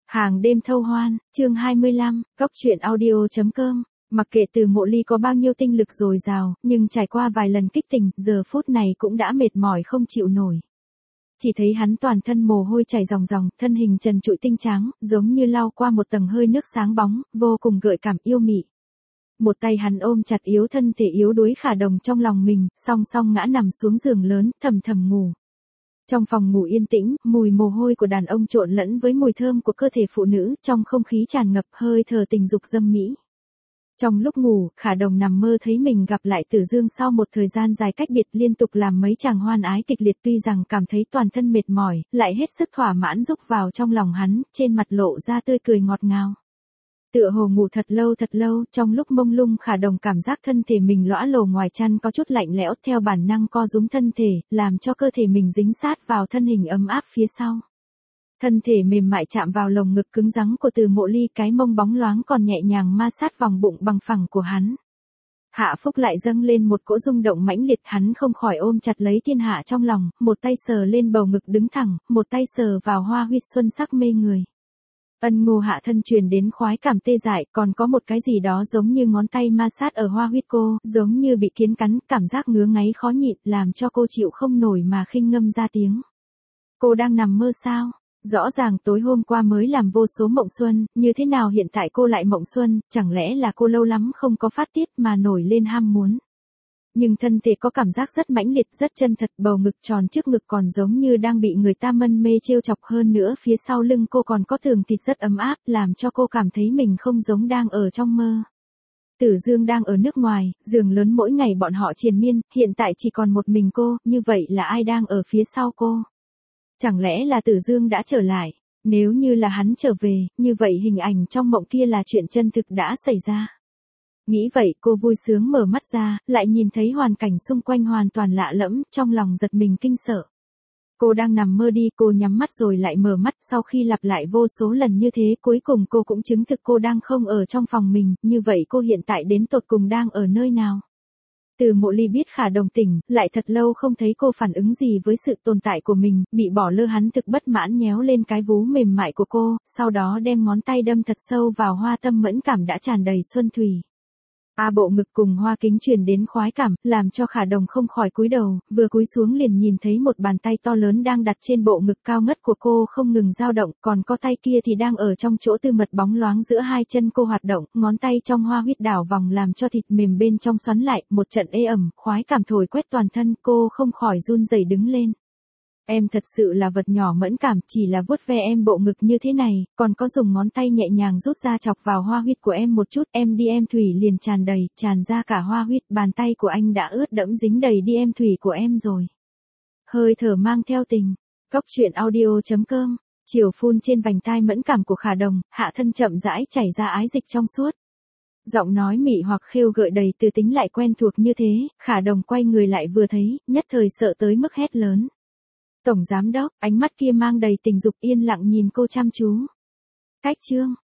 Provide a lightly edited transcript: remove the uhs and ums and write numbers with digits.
Hàng đêm thâu hoan, chương 25, góc truyện audio.com. Mặc kệ Từ Mộ Ly có bao nhiêu tinh lực dồi dào, nhưng trải qua vài lần kích tình, giờ phút này cũng đã mệt mỏi không chịu nổi. Chỉ thấy hắn toàn thân mồ hôi chảy ròng ròng, thân hình trần trụi tinh trắng, giống như lau qua một tầng hơi nước sáng bóng, vô cùng gợi cảm yêu mị. Một tay hắn ôm chặt yếu thân thể yếu đuối Khả Đồng trong lòng mình, song song ngã nằm xuống giường lớn, thầm thầm ngủ. Trong phòng ngủ yên tĩnh, mùi mồ hôi của đàn ông trộn lẫn với mùi thơm của cơ thể phụ nữ, trong không khí tràn ngập hơi thở tình dục dâm mỹ. Trong lúc ngủ, Khả Đồng nằm mơ thấy mình gặp lại Tử Dương sau một thời gian dài cách biệt, liên tục làm mấy chàng hoan ái kịch liệt, tuy rằng cảm thấy toàn thân mệt mỏi, lại hết sức thỏa mãn rúc vào trong lòng hắn, trên mặt lộ ra tươi cười ngọt ngào. Tựa hồ ngủ thật lâu, trong lúc mông lung Khả Đồng cảm giác thân thể mình lõa lồ ngoài chăn có chút lạnh lẽo, theo bản năng co rúm thân thể, làm cho cơ thể mình dính sát vào thân hình ấm áp phía sau. Thân thể mềm mại chạm vào lồng ngực cứng rắn của Từ Mộ Ly, cái mông bóng loáng còn nhẹ nhàng ma sát vòng bụng bằng phẳng của hắn. Hạ phúc lại dâng lên một cỗ rung động mãnh liệt, hắn không khỏi ôm chặt lấy thiên hạ trong lòng, một tay sờ lên bầu ngực đứng thẳng, một tay sờ vào hoa huyết xuân sắc mê người. Ân Ngô hạ thân truyền đến khoái cảm tê dại, còn có một cái gì đó giống như ngón tay ma sát ở hoa huyết cô, giống như bị kiến cắn, cảm giác ngứa ngáy khó nhịn, làm cho cô chịu không nổi mà khinh ngâm ra tiếng. Cô đang nằm mơ sao? Rõ ràng tối hôm qua mới làm vô số mộng xuân, như thế nào hiện tại cô lại mộng xuân, chẳng lẽ là cô lâu lắm không có phát tiết mà nổi lên ham muốn. Nhưng thân thể có cảm giác rất mãnh liệt, rất chân thật, bầu ngực tròn trước ngực còn giống như đang bị người ta mân mê trêu chọc, hơn nữa phía sau lưng cô còn có tường thịt rất ấm áp, làm cho cô cảm thấy mình không giống đang ở trong mơ. Tử Dương đang ở nước ngoài, giường lớn mỗi ngày bọn họ triền miên, hiện tại chỉ còn một mình cô, như vậy là ai đang ở phía sau cô? Chẳng lẽ là Tử Dương đã trở lại? Nếu như là hắn trở về, như vậy hình ảnh trong mộng kia là chuyện chân thực đã xảy ra. Nghĩ vậy cô vui sướng mở mắt ra, lại nhìn thấy hoàn cảnh xung quanh hoàn toàn lạ lẫm, trong lòng giật mình kinh sợ. Cô đang nằm mơ đi, cô nhắm mắt rồi lại mở mắt, sau khi lặp lại vô số lần như thế, cuối cùng cô cũng chứng thực cô đang không ở trong phòng mình, như vậy cô hiện tại đến tột cùng đang ở nơi nào? Từ Mộ Ly biết Khả Đồng tỉnh, lại thật lâu không thấy cô phản ứng gì với sự tồn tại của mình, bị bỏ lơ, hắn thực bất mãn nhéo lên cái vú mềm mại của cô, sau đó đem ngón tay đâm thật sâu vào hoa tâm mẫn cảm đã tràn đầy xuân thủy. Bộ ngực cùng hoa kính truyền đến khoái cảm, làm cho Khả Đồng không khỏi cúi đầu, vừa cúi xuống liền nhìn thấy một bàn tay to lớn đang đặt trên bộ ngực cao ngất của cô không ngừng dao động, còn có tay kia thì đang ở trong chỗ tư mật bóng loáng giữa hai chân cô hoạt động, ngón tay trong hoa huyết đảo vòng làm cho thịt mềm bên trong xoắn lại, một trận ê ẩm, khoái cảm thổi quét toàn thân, cô không khỏi run rẩy đứng lên. Em thật sự là vật nhỏ mẫn cảm, chỉ là vuốt ve em bộ ngực như thế này, còn có dùng ngón tay nhẹ nhàng rút ra chọc vào hoa huyết của em một chút, em đi em thủy liền tràn đầy, tràn ra cả hoa huyết, bàn tay của anh đã ướt đẫm dính đầy đi em thủy của em rồi. Hơi thở mang theo tình, góc truyện audio.com, chiều phun trên vành tai mẫn cảm của Khả Đồng, hạ thân chậm rãi chảy ra ái dịch trong suốt. Giọng nói mị hoặc khêu gợi đầy từ tính lại quen thuộc như thế, Khả Đồng quay người lại vừa thấy, nhất thời sợ tới mức hét lớn. Tổng giám đốc, ánh mắt kia mang đầy tình dục yên lặng nhìn cô chăm chú. Cách chương.